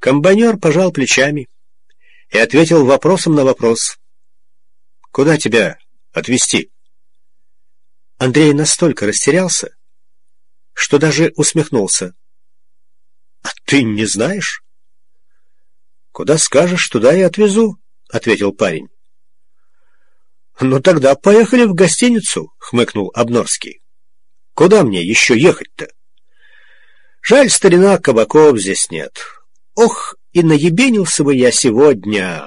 Комбайнер пожал плечами и ответил вопросом на вопрос. «Куда тебя отвезти?» Андрей настолько растерялся, что даже усмехнулся. «А ты не знаешь?» «Куда скажешь, туда и отвезу», — ответил парень. «Ну тогда поехали в гостиницу», — хмыкнул Обнорский. «Куда мне еще ехать-то? Жаль, старина, кабаков здесь нет. Ох, и наебенился бы я сегодня».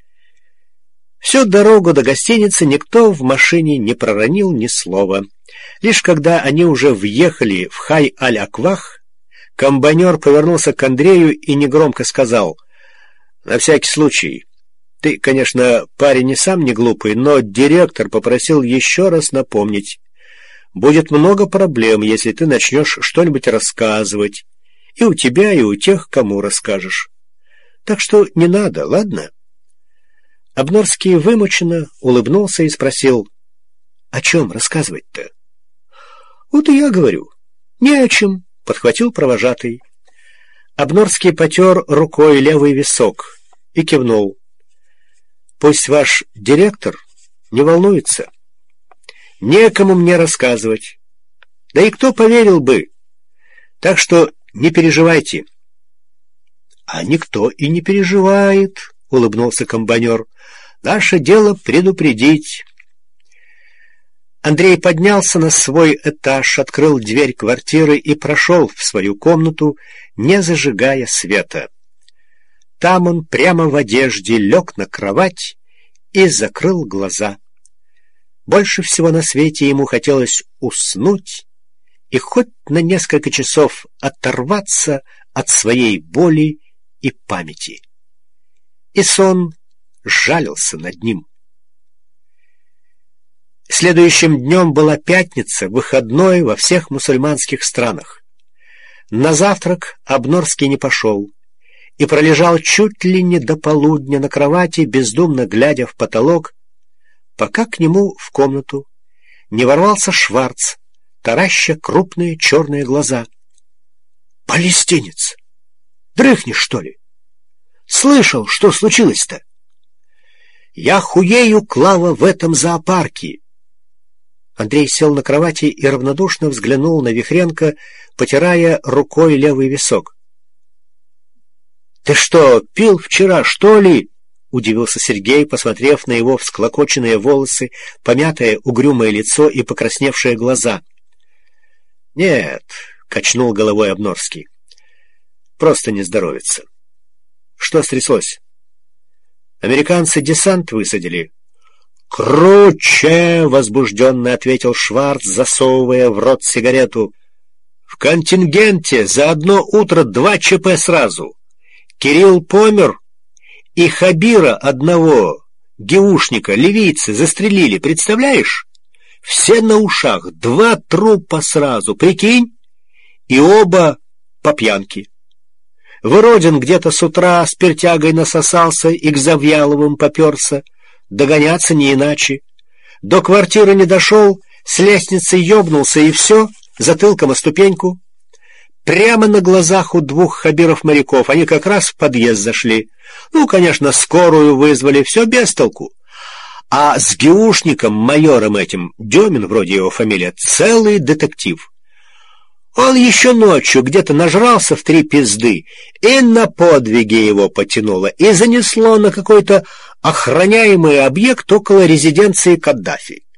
Всю дорогу до гостиницы никто в машине не проронил ни слова. Лишь когда они уже въехали в Хай-аль-Аквах, комбайнер повернулся к Андрею и негромко сказал: «На всякий случай, ты, конечно, парень и сам не глупый, но директор попросил еще раз напомнить. Будет много проблем, если ты начнешь что-нибудь рассказывать. И у тебя, и у тех, кому расскажешь. Так что не надо, ладно?» Обнорский вымученно улыбнулся и спросил: «О чем рассказывать-то?» «Вот и я говорю, не о чем», — подхватил провожатый. Обнорский потер рукой левый висок и кивнул. «Пусть ваш директор не волнуется. Некому мне рассказывать. Да и кто поверил бы? Так что не переживайте». «А никто и не переживает», — улыбнулся комбайнер. «Наше дело предупредить». Андрей поднялся на свой этаж, открыл дверь квартиры и прошел в свою комнату, не зажигая света. Там он прямо в одежде лег на кровать и закрыл глаза. Больше всего на свете ему хотелось уснуть и хоть на несколько часов оторваться от своей боли и памяти. И сон жалился над ним. Следующим днем была пятница, выходной во всех мусульманских странах. На завтрак Обнорский не пошел и пролежал чуть ли не до полудня на кровати, бездумно глядя в потолок, пока к нему в комнату не ворвался Шварц, тараща крупные черные глаза. «Палестинец! Дрыхнешь, что ли? Слышал, что случилось-то? Я хуею, Клава, в этом зоопарке!» Андрей сел на кровати и равнодушно взглянул на Вихренко, потирая рукой левый висок. «Ты что, пил вчера, что ли?» — удивился Сергей, посмотрев на его всклокоченные волосы, помятое угрюмое лицо и покрасневшие глаза. «Нет», — качнул головой Обнорский, — «просто не здоровится». «Что стряслось?» «Американцы десант высадили». «Круче!» — возбужденно ответил Шварц, засовывая в рот сигарету. «В контингенте за одно утро 2 ЧП сразу. Кирилл помер, и Хабира одного, геушника, ливийцы, застрелили, представляешь? Все на ушах, 2 трупа сразу, прикинь? И оба по пьянке. Выродин где-то с утра с пертягой насосался и к Завьяловым поперся. Догоняться не иначе. До квартиры не дошел, с лестницы ёбнулся и все, затылком о ступеньку. Прямо на глазах у 2 Хабиров-моряков, они как раз в подъезд зашли. Ну, конечно, скорую вызвали, все без толку. А с геушником, майором этим, Демин вроде его фамилия, целый детектив. Он еще ночью где-то нажрался в 3 пизды, и на подвиги его потянуло, и занесло на какой-то охраняемый объект около резиденции Каддафи.